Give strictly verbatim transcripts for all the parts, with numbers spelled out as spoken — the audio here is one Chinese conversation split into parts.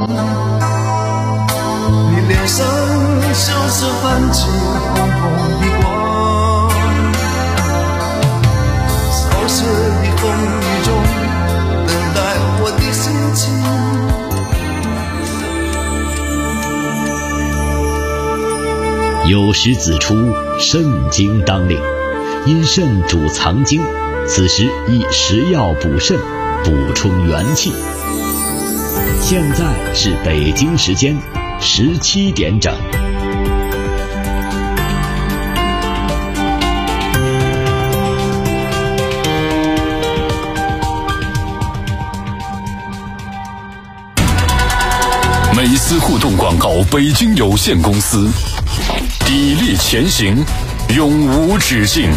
你脸上像是泛起红红的光，消失的风雨中等待我的心情。 有时子出，肾经当令，因肾主藏精，此时宜食药补肾，补充元气。现在是北京时间十七点整。 美思互动广告北京有限公司，砥砺前行，永无止境。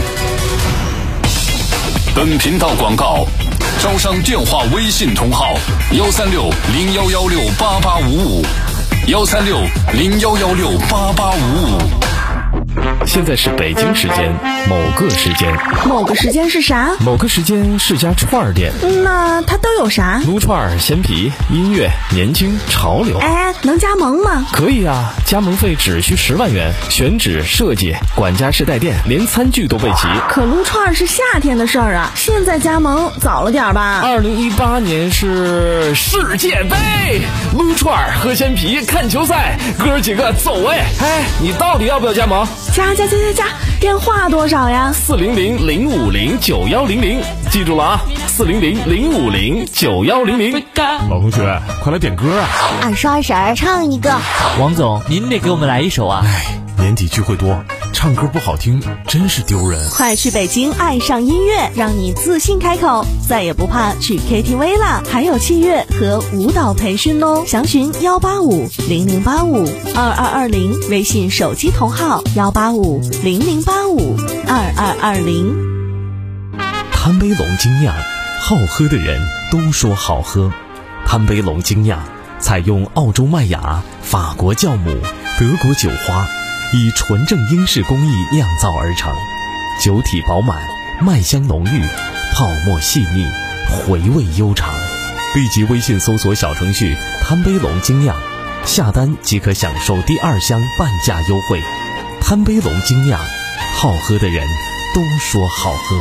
本频道广告招商电话微信同号幺三六零幺幺六八八五五，幺三六零幺幺六八八五五。 现在是北京时间某个时间， 某个时间是啥？ 某个时间是家串儿店。 那它都有啥？ 撸串、鲜皮、音乐、年轻、潮流。 哎，能加盟吗？ 可以啊，加盟费只需十万元，选址、设计、管家式带电，连餐具都备齐。 可撸串是夏天的事儿啊，现在加盟早了点吧？ 二零一八年是世界杯，撸串、喝鲜皮、看球赛，哥儿几个走哎！哎，你到底要不要加盟？ 加加加加加，电话多少呀？ 四零零零五零九幺零零，记住了啊，四零零零五零九幺零零。 老同学，快来点歌啊！ 二叔二婶唱一个。 王总，您得给我们来一首啊！ 哎，年底聚会多，唱歌不好听真是丢人。 快去北京爱上音乐，让你自信开口，再也不怕去 K T V 了，还有器乐和舞蹈培训哦。详询幺八五零零八五二二二零，微信手机同号幺八五零零八五二二二零。 贪杯龙精酿，好喝的人都说好喝。贪杯龙精酿采用澳洲麦芽、法国酵母、德国酒花，以纯正英式工艺酿造而成，酒体饱满，麦香浓郁，泡沫细腻，回味悠长。立即微信搜索小程序贪杯龙精酿，下单即可享受第二箱半价优惠。贪杯龙精酿，好喝的人都说好喝。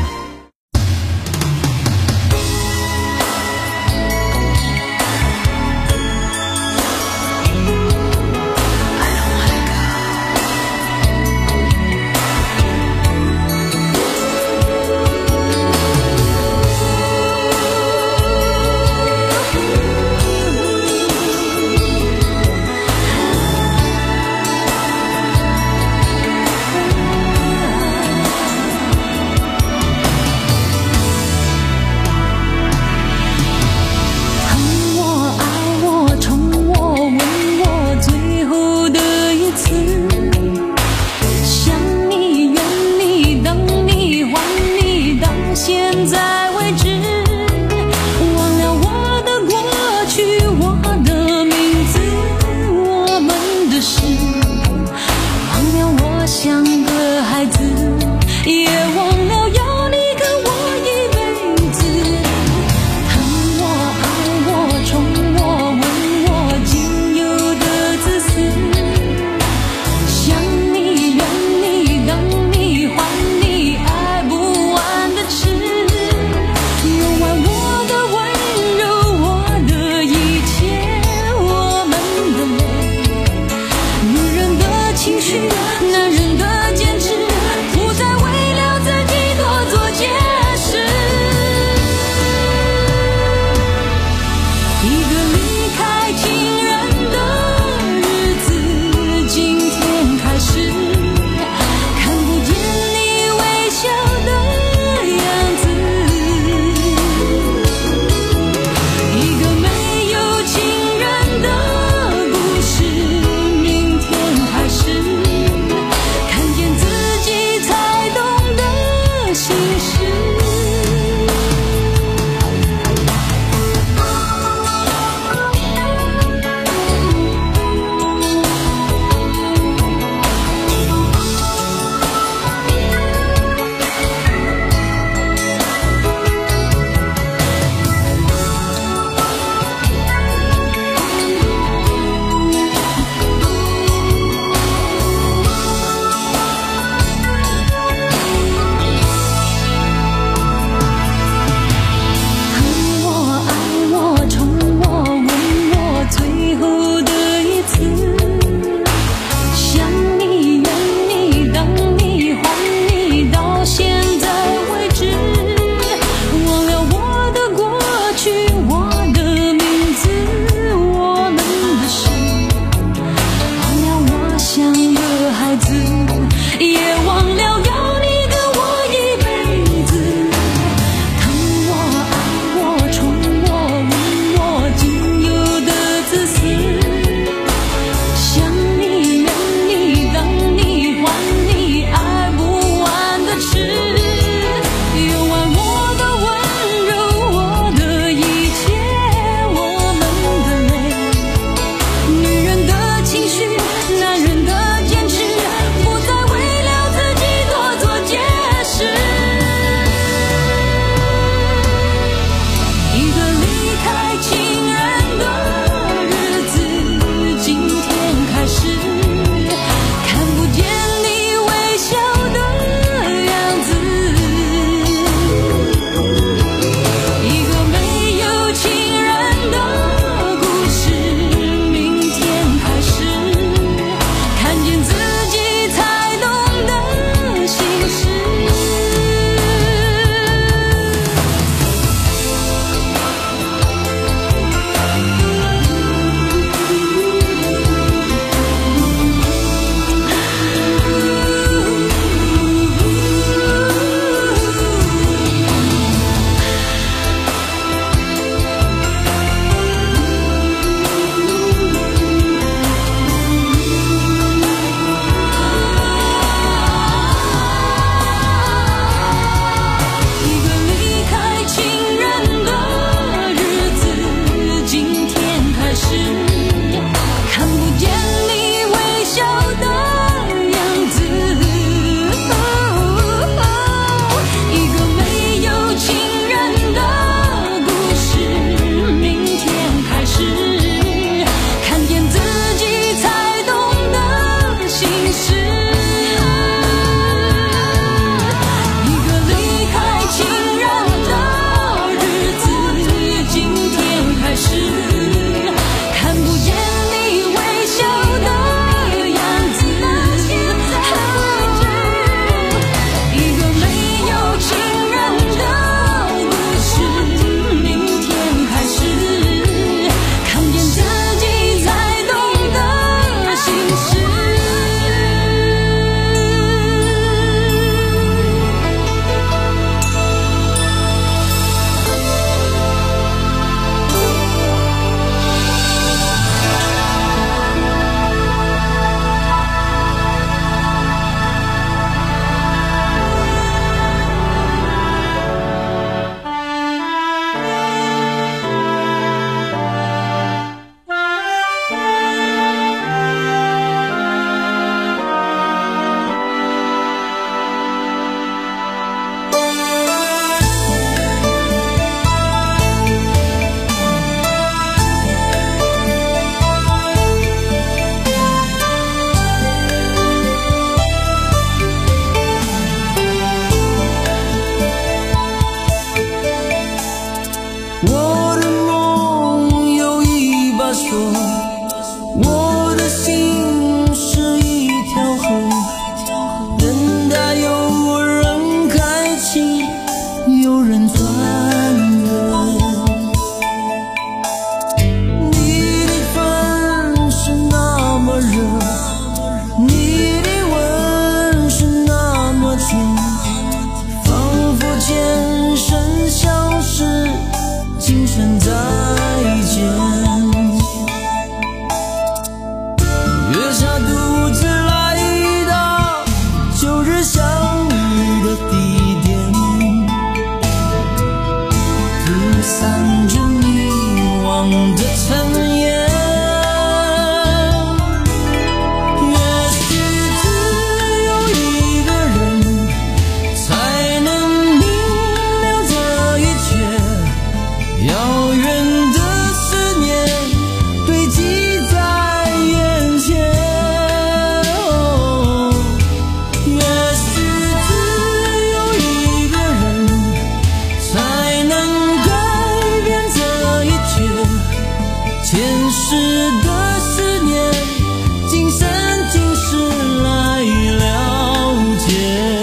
世的思念，今生今世来了解。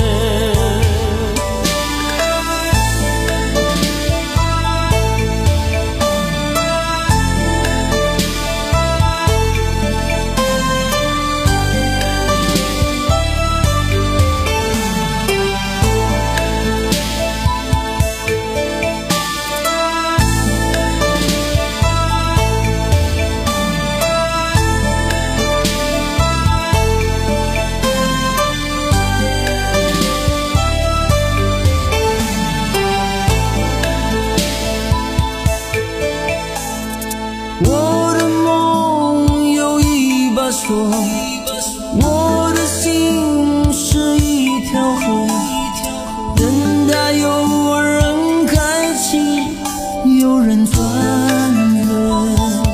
我的梦有一把锁，我的心是一条河，等待有人开启，有人穿越。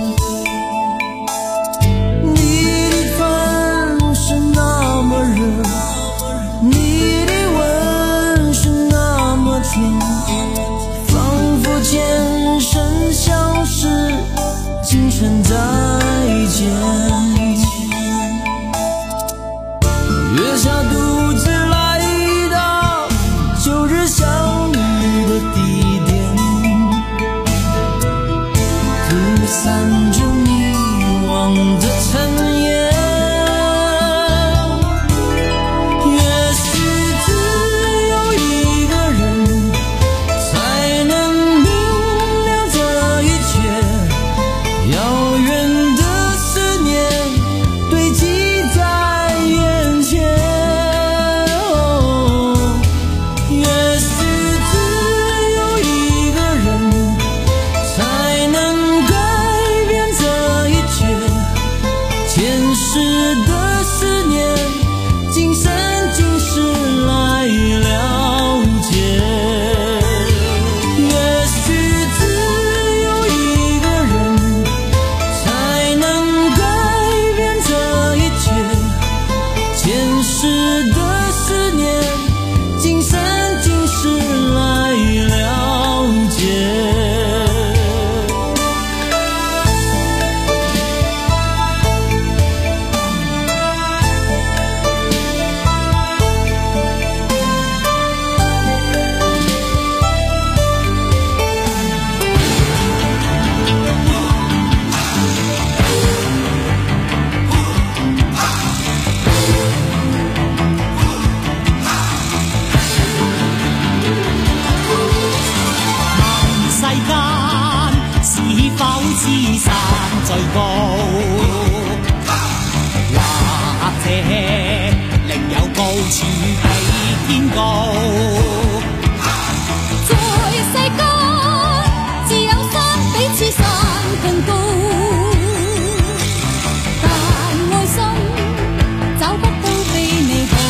你的唇是那么热，你的吻是那么甜，仿佛前生相识，今生再见。月下独自来到旧日相遇的地点，涂散着迷惘的尘烟。也许只有一个人才能明了这一切，遥远的思念堆积在眼前。哦，也许只有一个人才能改变这一切，前世的思念，今生今世来了解。也许只有一个人才能改变这一切，前世的思念，今生今世来了解。 世間是否知山最高，或者另有高處比天高？ 在世間只有山比此山更高，但愛心找不到比你好。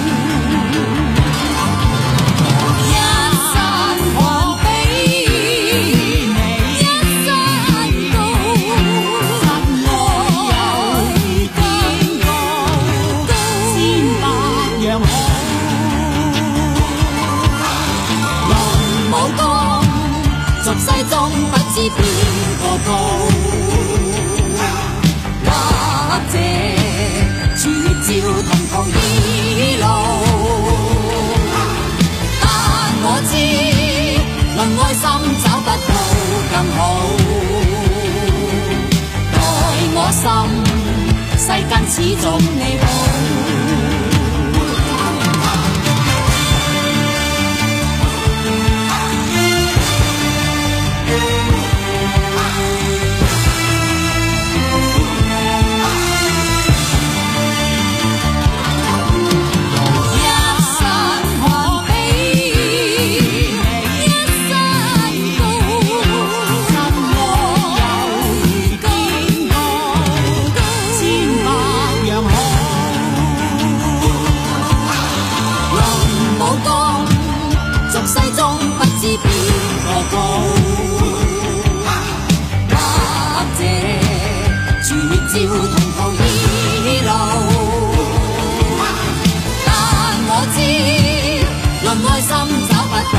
一山可比一山高，愛更高，千百樣好。龍舞江，俗世中不知邊個高，或者處照同途異路，但我知論愛心找不到更好。待我心，世間始終你好。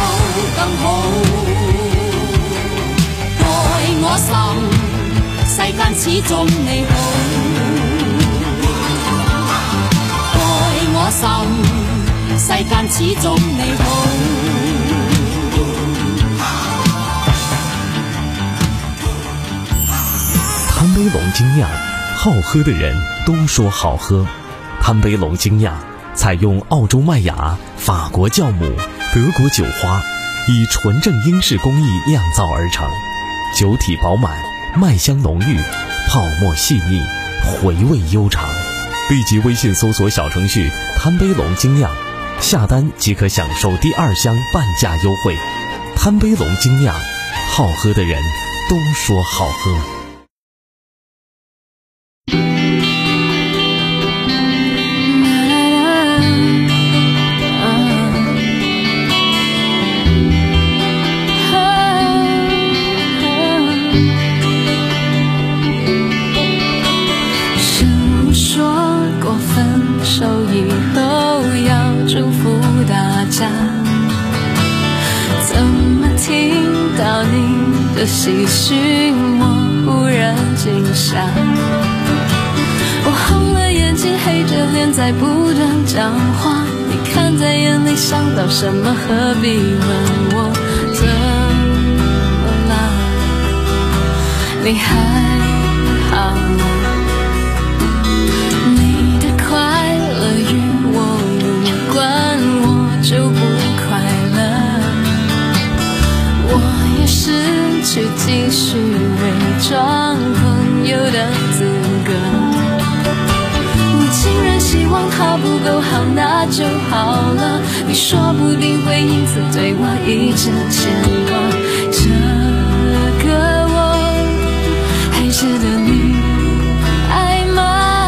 世間始終你好，愛我心，世間始終你好。 贪杯龙精酿，好喝的人都说好喝。贪杯龙精酿采用澳洲麦芽、法国酵母、德国酒花，以纯正英式工艺酿造而成，酒体饱满，麦香浓郁，泡沫细腻，回味悠长。立即微信搜索小程序贪杯龙精酿，下单即可享受第二箱半价优惠。贪杯龙精酿，好喝的人都说好喝。 细讯我忽然惊吓，我红了眼睛，黑着脸在不断讲话，你看在眼里，想到什么何必问我怎么了，你还好吗？你的快乐与我无关，我就不快乐，我也失去继续伪装朋友的资格，你竟然希望他不够好，那就好了，你说不定会因此对我一直牵挂，这个我还值得你爱吗？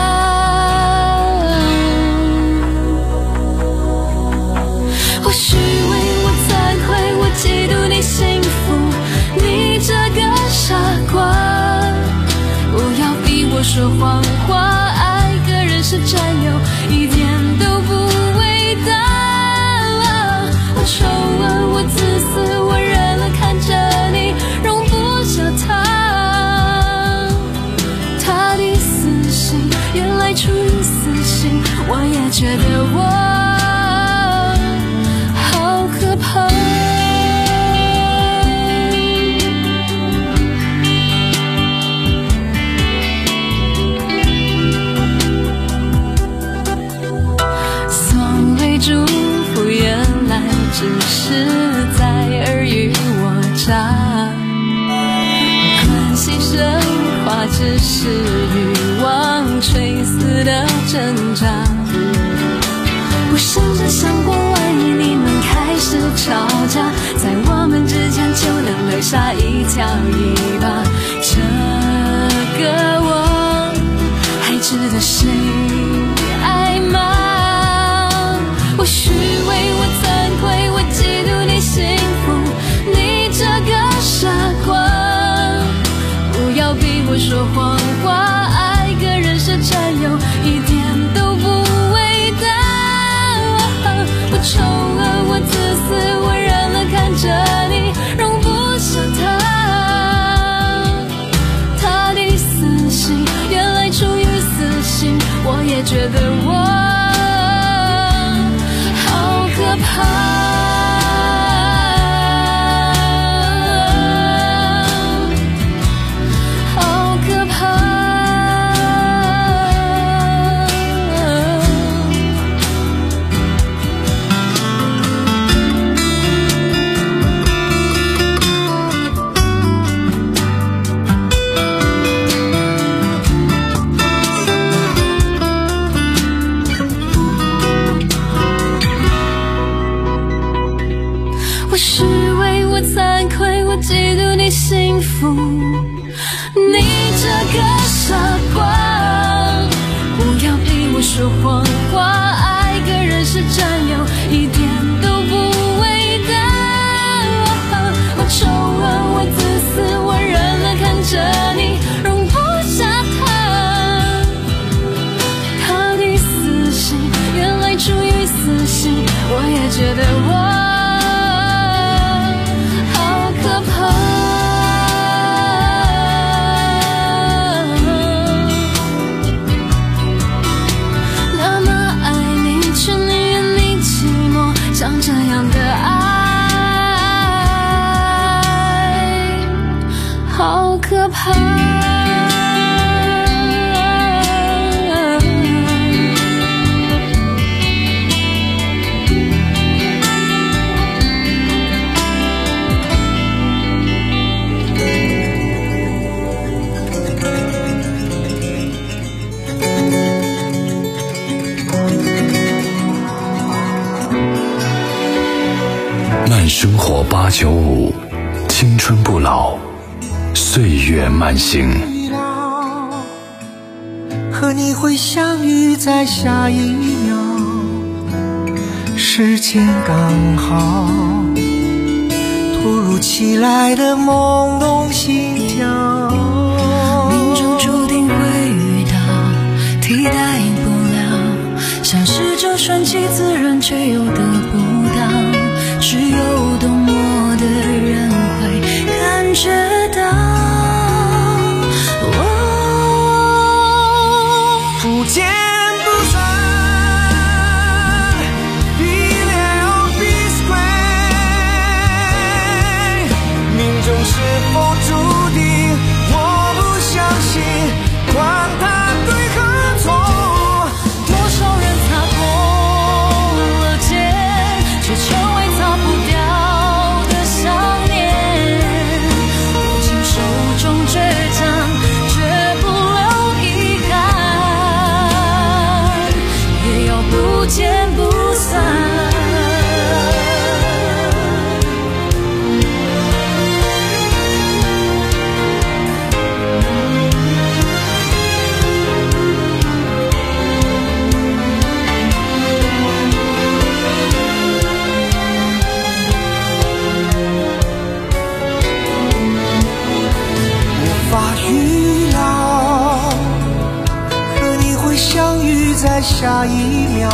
或许为我惭愧，我嫉妒你幸福，你这个傻瓜，不要逼我说谎话，爱个人是占有，一点都不伟大，我丑恶，我自私，我忍了看着你，容不下他，他的死心原来出于私心，我也觉得我好可怕。祝福原来只是在尔虞我诈，关系升华只是欲望垂死的挣扎，我甚至想过万一你们开始吵架，在我们之间就能留下一条尾巴，这个我还值得谁爱吗？或许为我惭愧，我嫉妒你幸福，你这个傻瓜，不要逼我说谎话，爱个人是占有，一点都不伟大，我丑恶，我自私，我忍了看着你，容不下他，他的死心原来出于私心，我也觉得我可怕，好可怕。或许为我惭愧，我嫉妒你幸福，你这个傻瓜，不要逼我说谎话，爱个人是占有，一点都不伟大，我丑恶，我自私，我忍了看着你，容不下他，他的死心原来出于私心，我也觉得我可怕， 慢生活八九五，青春不老，岁月慢行。 和你会相遇在下一秒，时间刚好，突如其来的懵懂心跳， 命中注定会遇到，替代不了，像是这顺其自然却又得不到，只有懂我的人会感觉到。 不见不散 Be there or be square 命中是否注定我不相信，管它对和错， 多少人擦过了肩，却成为擦不掉的想念，握紧手中倔强，绝不留遗憾，也要不见不散。 无法预料，和你会相遇在下一秒，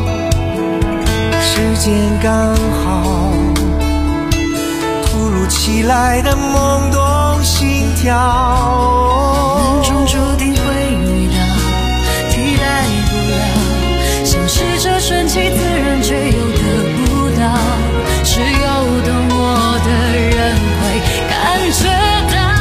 时间刚好，突如其来的懵懂心跳， 命中注定会遇到，替代不了，像是这顺其自然却又得不到，只有懂我的人会感觉到。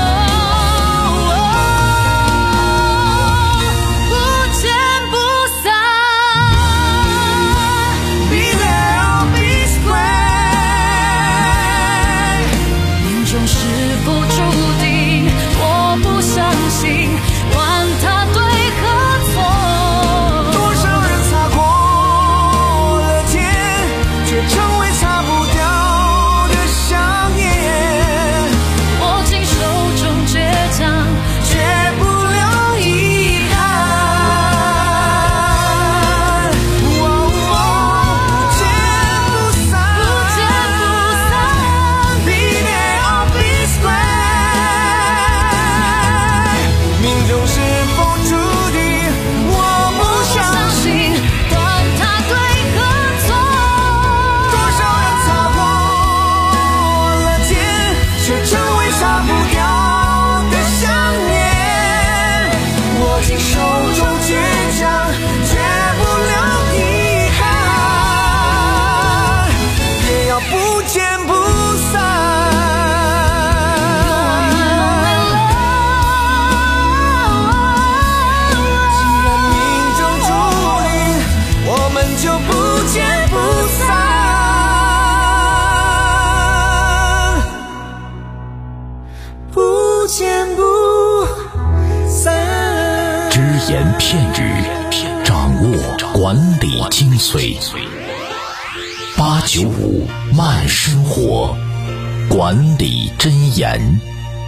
只言片语，掌握管理精髓。八九五慢生活，管理箴言。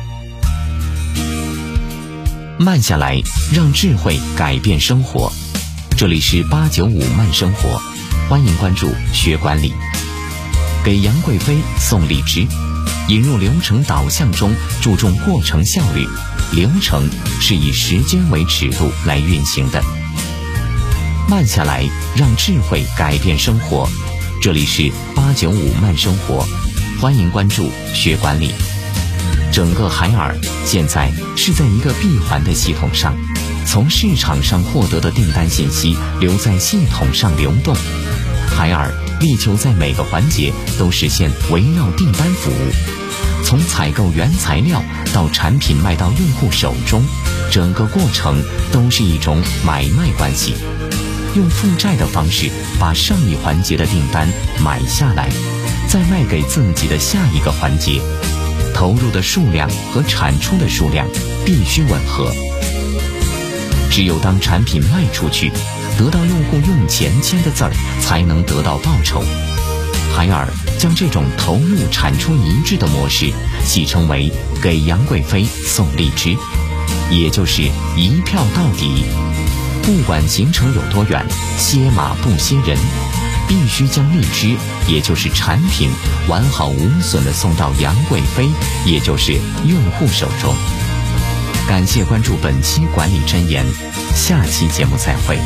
慢下来，让智慧改变生活。这里是八九五慢生活，欢迎关注学管理。给杨贵妃送荔枝，引入流程导向中注重过程效率，流程是以时间为尺度来运行的。慢下来，让智慧改变生活。这里是八九五慢生活，欢迎关注学管理。整个海尔现在是在一个闭环的系统上，从市场上获得的订单信息留在系统上流动。海尔力求在每个环节都实现围绕订单服务，从采购原材料到产品卖到用户手中，整个过程都是一种买卖关系。用负债的方式把上一环节的订单买下来，再卖给自己的下一个环节，投入的数量和产出的数量必须吻合。只有当产品卖出去，得到用户用钱签的字儿，才能得到报酬。 海尔将这种投入产出一致的模式戏称为给杨贵妃送荔枝，也就是一票到底。不管行程有多远，歇马不歇人，必须将荔枝也就是产品完好无损地送到杨贵妃也就是用户手中。感谢关注本期管理箴言，下期节目再会。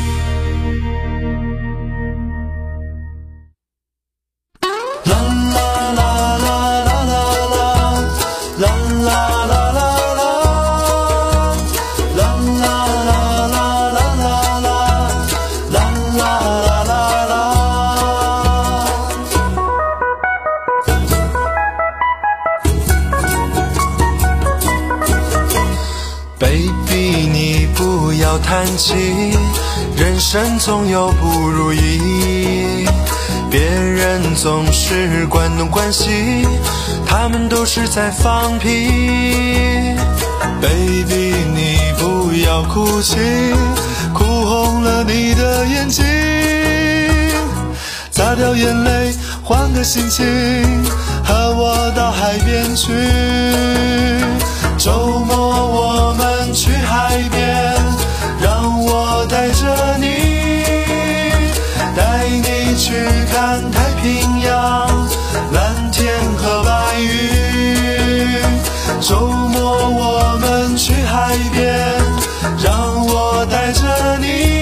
Baby， 你不要叹气，人生总有不如意，别人总是关东关西，他们都是在放屁。Baby， 你不要哭泣，哭红了你的眼睛，擦掉眼泪换个心情，和我到海边去。周末我们去海边，让我带着你，带你去看太平洋，蓝天和白云。周末我们去海边，让我带着你，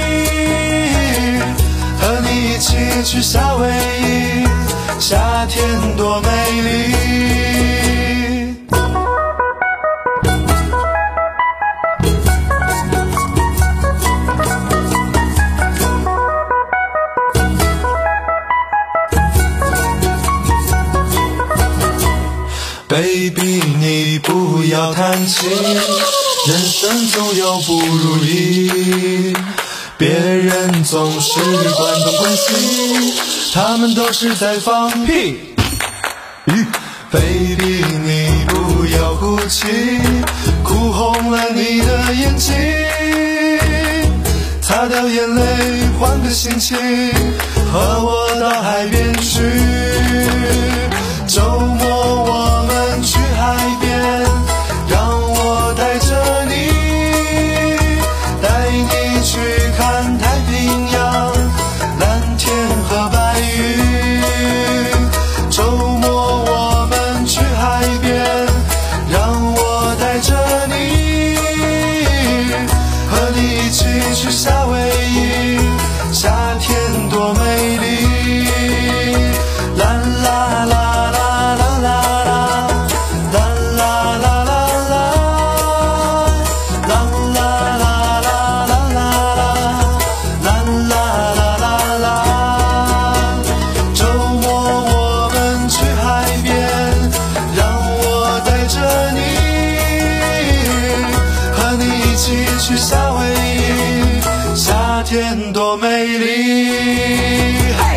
和你一起去夏威夷，夏天多美丽。Baby， 你不要叹气，人生总有不如意，别人总是关东关西，他们都是在放屁。Baby， 你不要哭泣，哭红了你的眼睛，擦掉眼泪换个心情，和我到海边去。周末我们去海边，让我带着你，带你去看太平洋，蓝天和白云。周末我们去海边，让我带着你，和你一起去夏威夷，夏天多美丽。啦啦啦去夏威夷，夏天多美丽。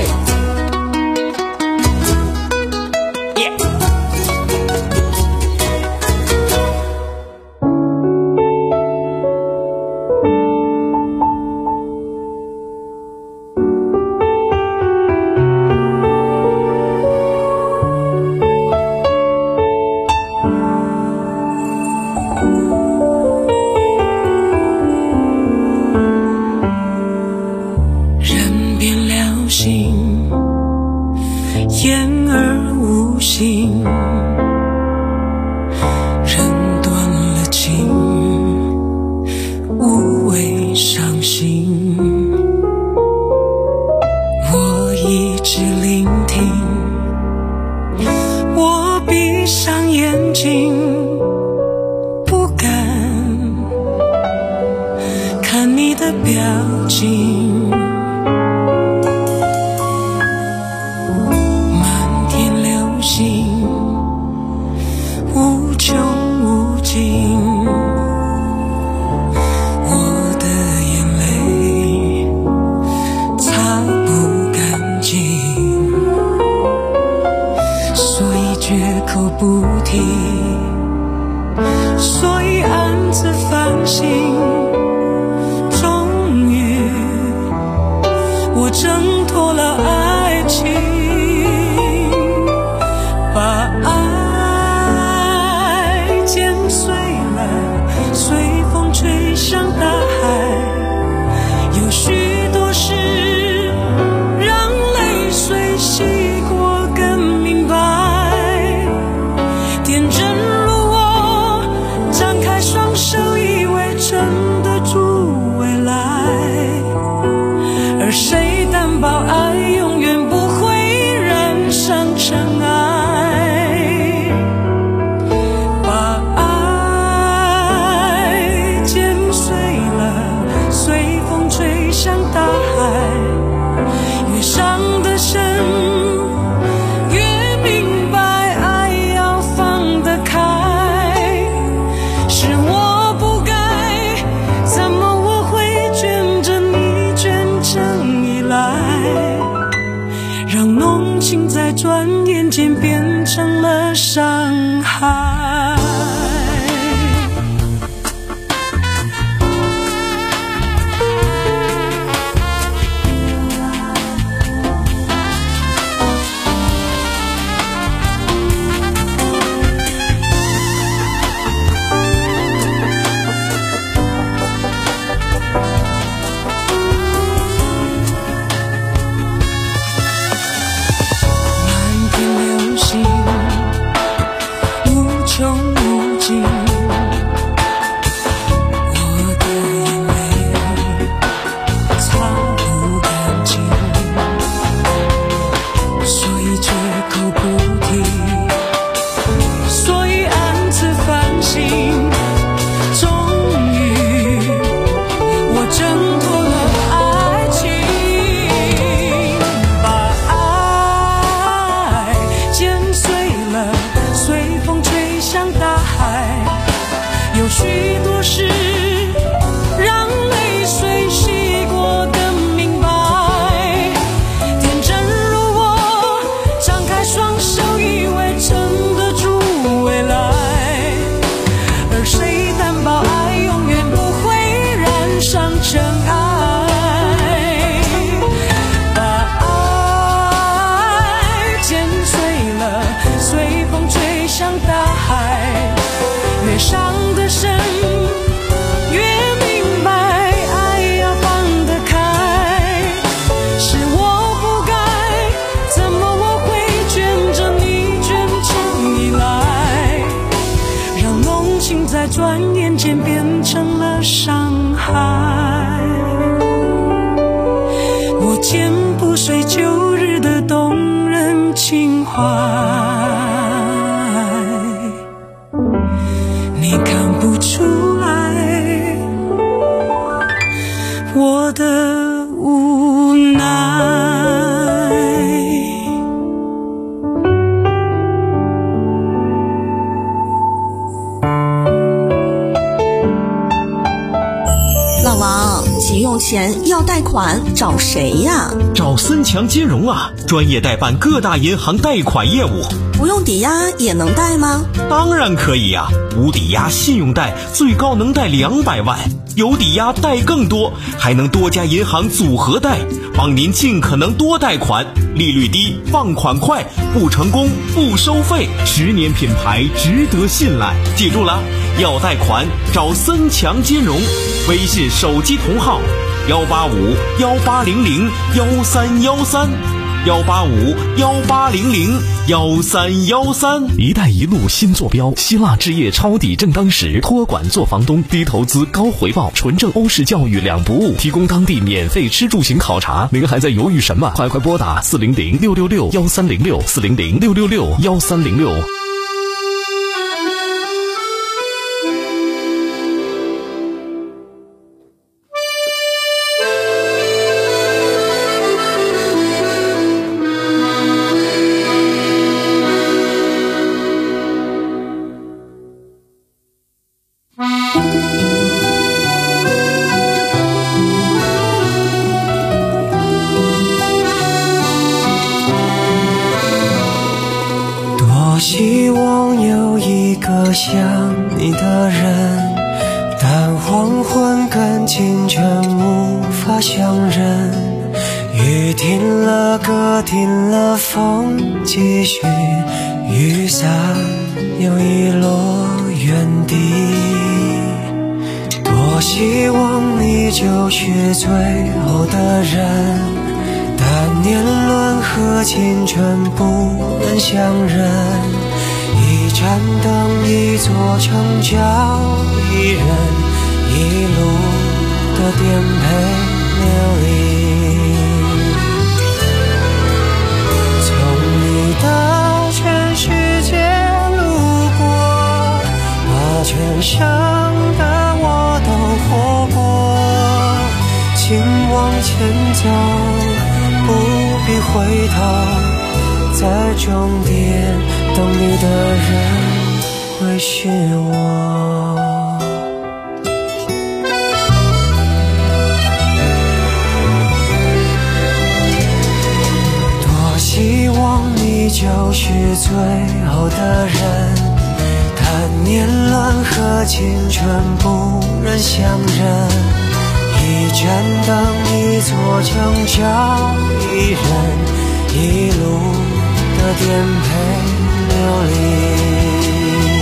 言而无信，人断了情，无谓伤心。我一直聆听，我闭上眼睛，不敢看你的表情。无穷无尽，我的眼泪擦不干净，所以绝口不提，所以暗自反省，终于伤害。转眼间变成了伤害，我剪不碎旧日的动人情怀，你看不出来我的无奈。 急用钱要贷款找谁呀？ 找森强金融啊，专业代办各大银行贷款业务。 不用抵押也能贷吗？ 当然可以呀，无抵押信用贷最高能贷两百万，有抵押贷更多，还能多家银行组合贷，帮您尽可能多贷款，利率低，放款快，不成功不收费，十年品牌值得信赖。记住了，要贷款找森强金融，微信手机同号幺八五幺八零零幺三幺三幺八五幺八零零幺三幺三。一带一路新坐标，希腊置业抄底正当时，托管做房东，低投资高回报，纯正欧式教育两不误，提供当地免费吃住行考察。您还在犹豫什么？快快拨打四零零六六六幺三零六四零零六六六幺三零六。 希望有一个像你的人，但黄昏跟清晨无法相认。雨停了，歌停了，风继续，雨伞又遗落原地。多希望你就是最后的人，但年轮和青春不能相认。一盏灯，一座城郊，一人一路的颠沛流离。从你的全世界路过，把全生的我都活过。请往前走，不必回头，在终点等你的人会是我。多希望你就就是最后的人，谈年轮和青春不忍相认，一盏灯，一座城，找一人，一路的颠沛流离。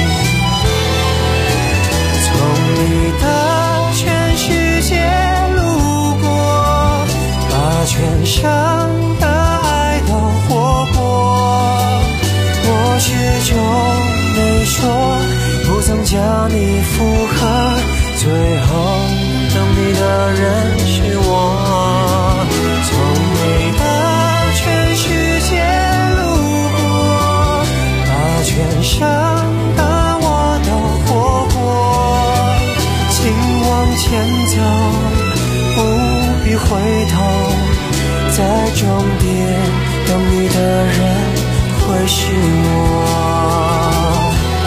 从你的全世界路过，把全生的爱都活过。我始终没说，不曾叫你附和，最后等你的人是我。从你的全世界路过，把全生的我都活过。请往前走，不必回头，在终点等你的人会是我。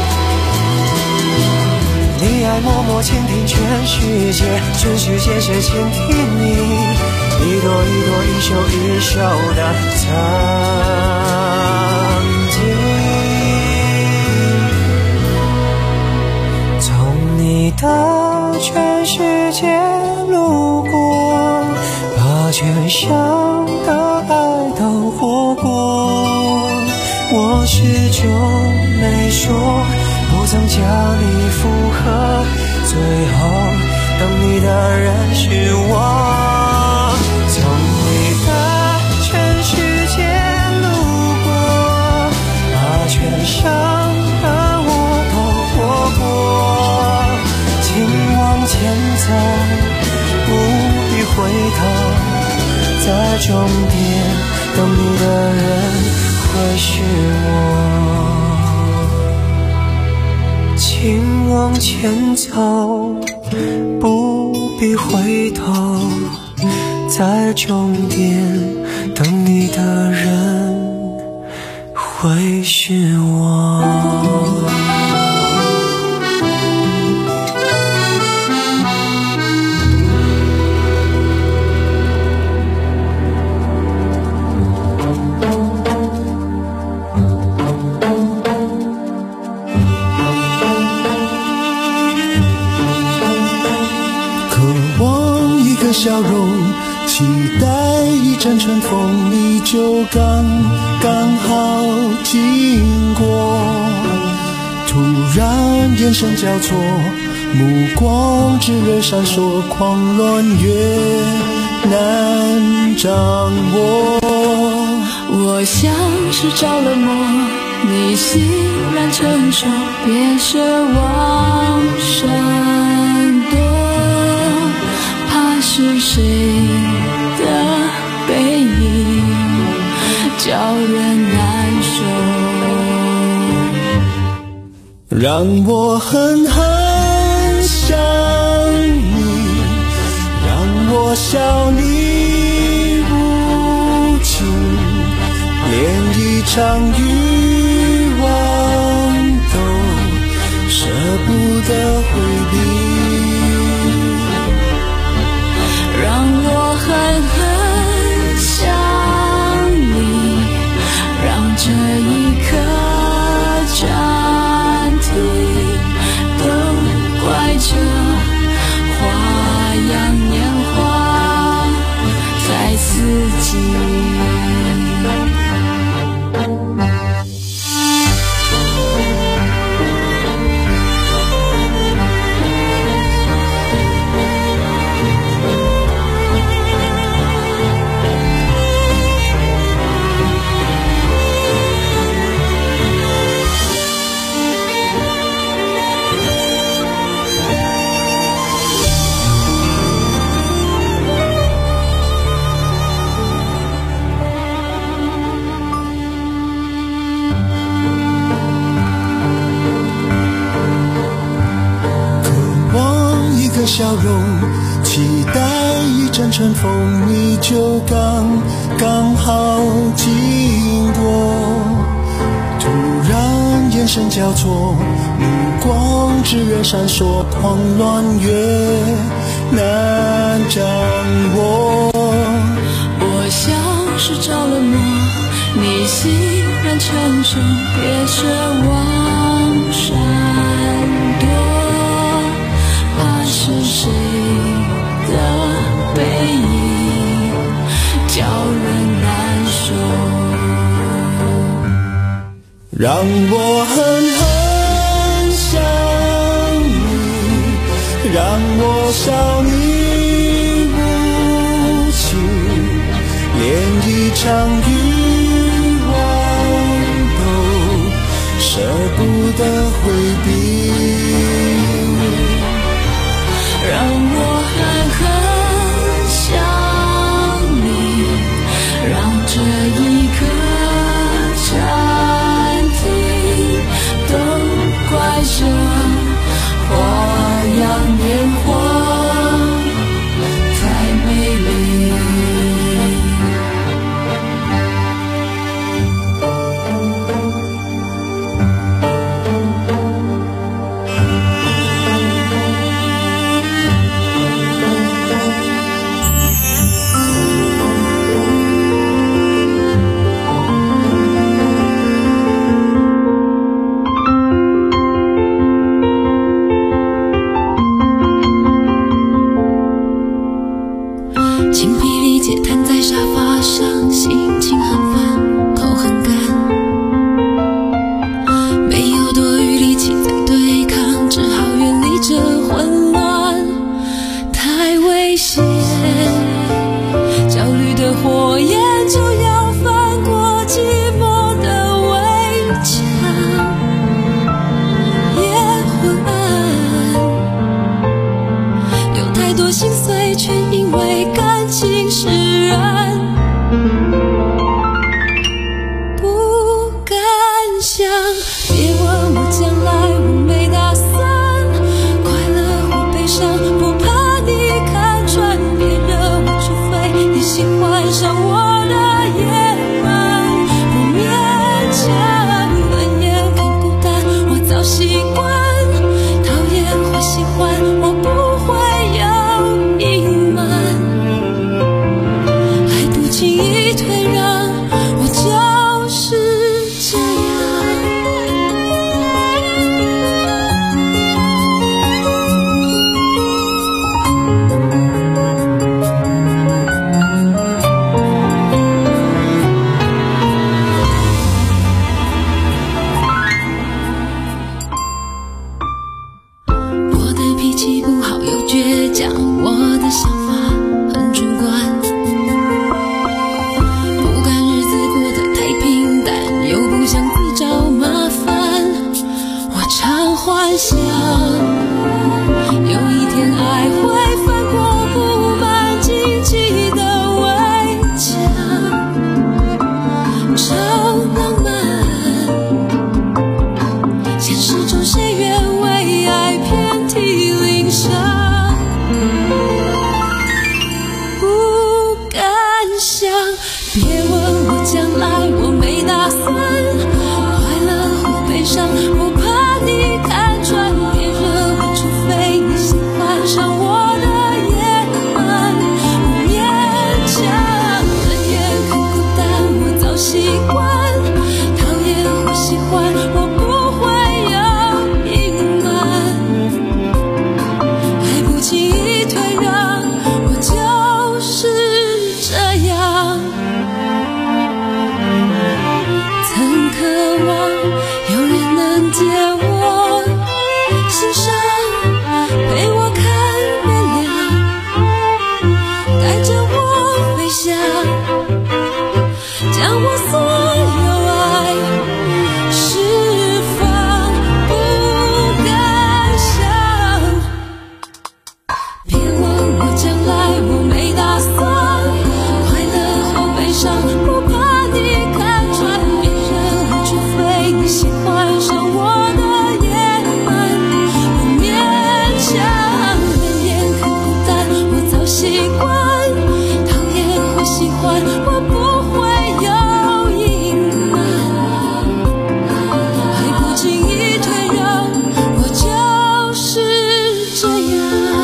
你爱默默倾听全世界，全世界却倾听你，一朵一朵，一首一首的曾经。从你的全世界路过，把全生的爱都活过。我始终没说，不曾叫你附和，最后等你的人是我。从你的全世界路过，把全生的我都活过。请往前走，不必回头，在终点等你的人会是我。请往前走，不必回头，在终点等你的人会是我。 笑容，期待一阵春风，你就刚刚好经过。突然眼神交错，目光炙热闪烁，狂乱越难掌握。 我像是着了魔，你欣然承受，别奢望闪躲。是谁的背影叫人难受， 让我狠狠想你，让我笑你无情，连一场欲望都舍不得回避。 让我狠狠想你，让这一刻暂停，都怪这花样年华在四季。 笑容，期待一阵春风，你就刚刚好经过。突然眼神交错，目光炙热闪烁，狂乱越难掌握。 我像是着了魔，你欣然承手，别奢望闪躲，怕是谁的背影叫人难受。 让我狠狠想你，让我笑你无情，连一场欲望都舍不得回避。 让我狠狠想你，让这一刻暂停，都怪这花样年华太美丽。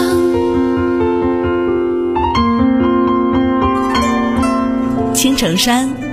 青城山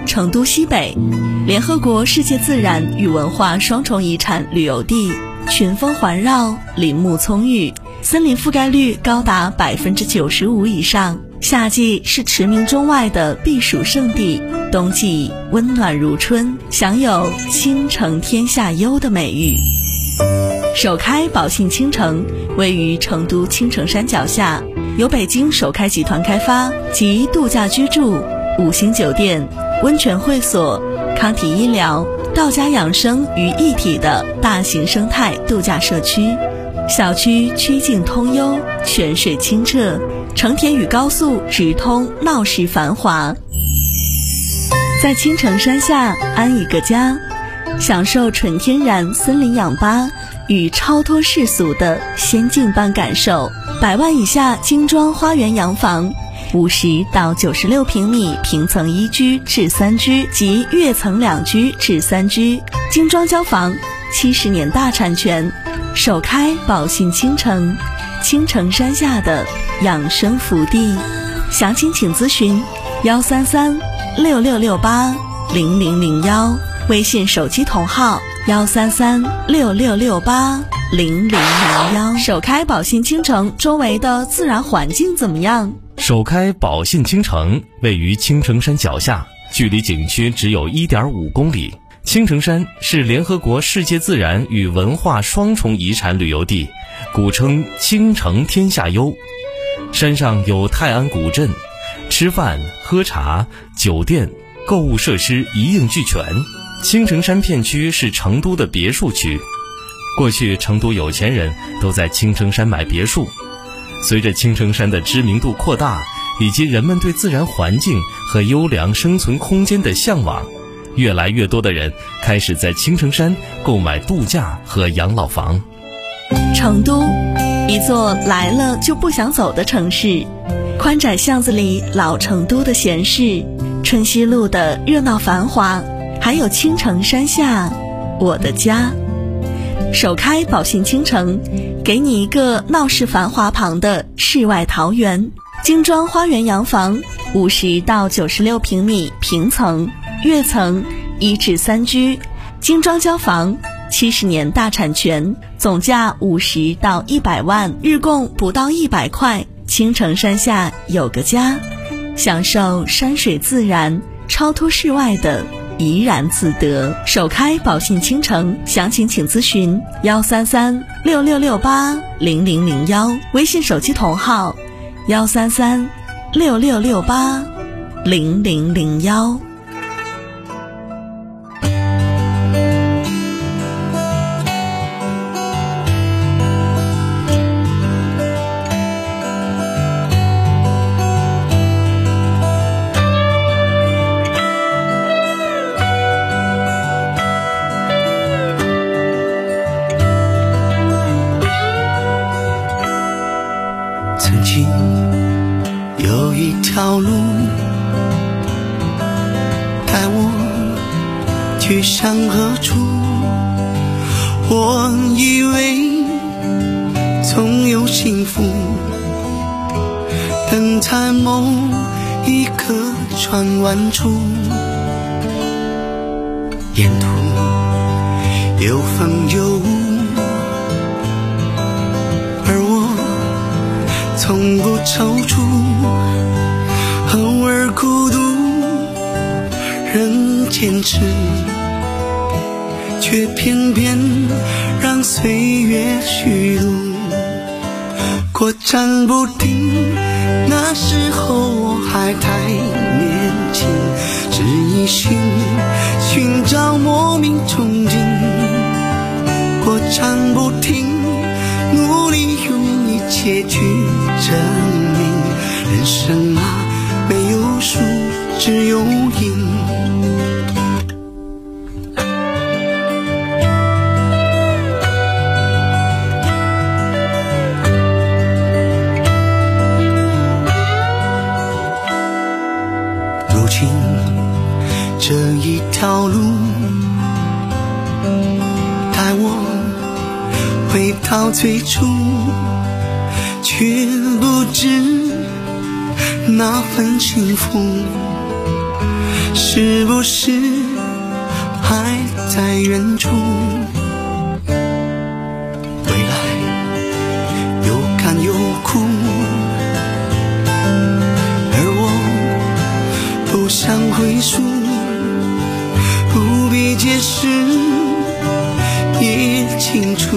成都西北，联合国世界自然与文化双重遗产旅游地，群峰环绕，林木葱郁，森林覆盖率高达百分之九十五以上。夏季是驰名中外的避暑胜地，冬季温暖如春，享有倾城天下优的美誉。首开宝信倾城位于成都青城山脚下，由北京首开集团开发，集度假居住、五星酒店、温泉会所、康体医疗、道家养生于一体的大型生态度假社区。小区曲径通幽，泉水清澈，成田与高速直通，闹市繁华。在青城山下安一个家，享受纯天然森林氧吧与超脱世俗的仙境般感受。百万以下精装花园洋房，五十到九十六平米平层一居至三居及跃层两居至三居，精装交房，七十年大产权，首开宝信倾城，青城山下的养生福地。详情请咨询幺三三六六六八零零零幺，微信手机同号幺三三六六六八零零零幺。首开宝信倾城周围的自然环境怎么样？ 首开宝信倾城位于青城山脚下，距离景区只有 一点五公里。青城山是联合国世界自然与文化双重遗产旅游地，古称青城天下优。山上有泰安古镇，吃饭、喝茶、酒店、购物设施一应俱全。青城山片区是成都的别墅区，过去成都有钱人都在青城山买别墅。随着青城山的知名度扩大，以及人们对自然环境和优良生存空间的向往，越来越多的人开始在青城山购买度假和养老房。 成都，一座来了就不想走的城市，宽窄巷子里老成都的闲适，春熙路的热闹繁华，还有青城山下我的家。首开宝信倾城，给你一个闹市繁华旁的世外桃源。精装花园洋房，五十到九十六平米平层、跃层一至三居，精装交房，七十年大产权，总价五十到一百万，日供不到一百块。青城山下有个家，享受山水自然，超脱世外的怡然自得。首开宝信倾城，详情请咨询幺三三六六六八零零零幺，微信手机同号幺三三六六六八零零零幺。 曾经有一条路带我去向何处，我以为总有幸福，等在某一个转弯处，沿途有风有雾，从不踌躇，偶尔孤独仍坚持，却偏偏让岁月虚度，过站不停。那时候我还太年轻，只一心寻找莫名憧憬，过站不停，努力用一切去证明，人生啊，没有输，只有赢。如今这一条路带我回到最初，却不知那份幸福是不是还在远处？未来有甘有苦，而我不想回溯，不必解释也清楚，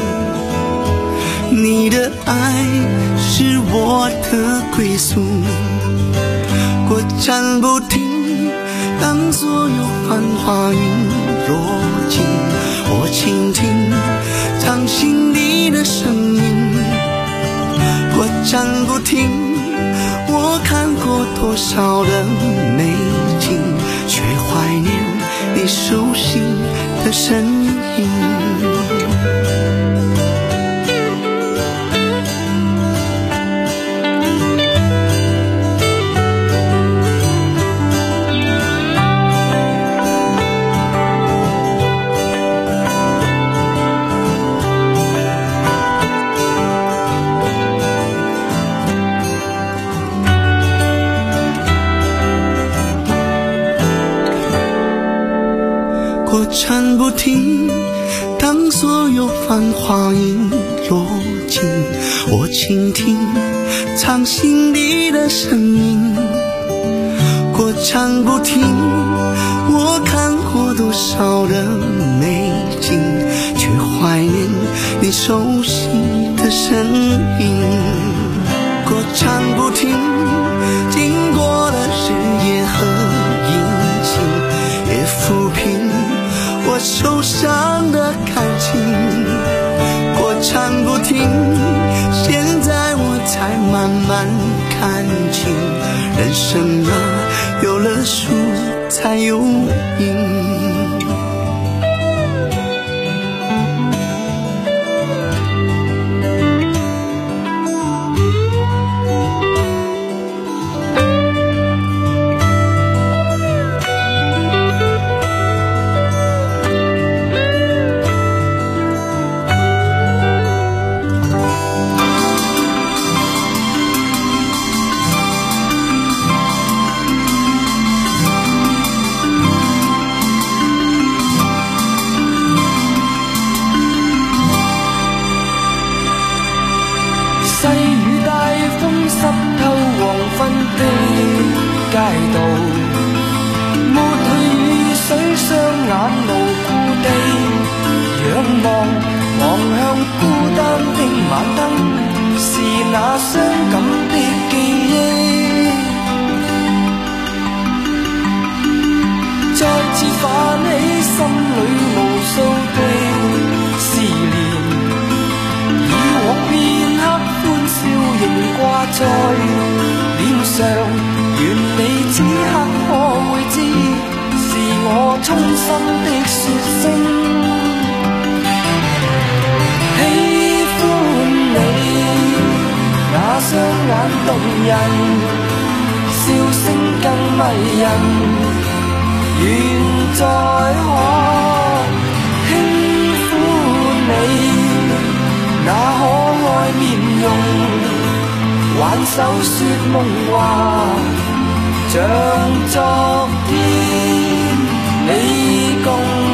你的爱是我的归宿。过站不停，当所有繁华云落尽，我倾听掌心里的声音。过站不停，我看过多少的美景，却怀念你熟悉的身影。过站不停，当所有繁华已落尽，我倾听藏心里的声音。过站不停，我看过多少的美景，却怀念你熟悉的身影。过站不停，经过的日夜和阴晴，也抚平我受伤的感情。过站不停，现在我才慢慢看清，人生啊，有了树才有影。 街道抹去雨水，雙眼無故地仰望，望向孤單的晚燈，是那傷感的記憶，再次泛起心裏無數的思念，以往片刻歡笑仍掛在臉上。願你此刻可會知，是我衷心的說聲喜歡你。那雙眼動人，笑聲更迷人，願再可輕撫你那可愛面容，挽手說夢話，像昨天你共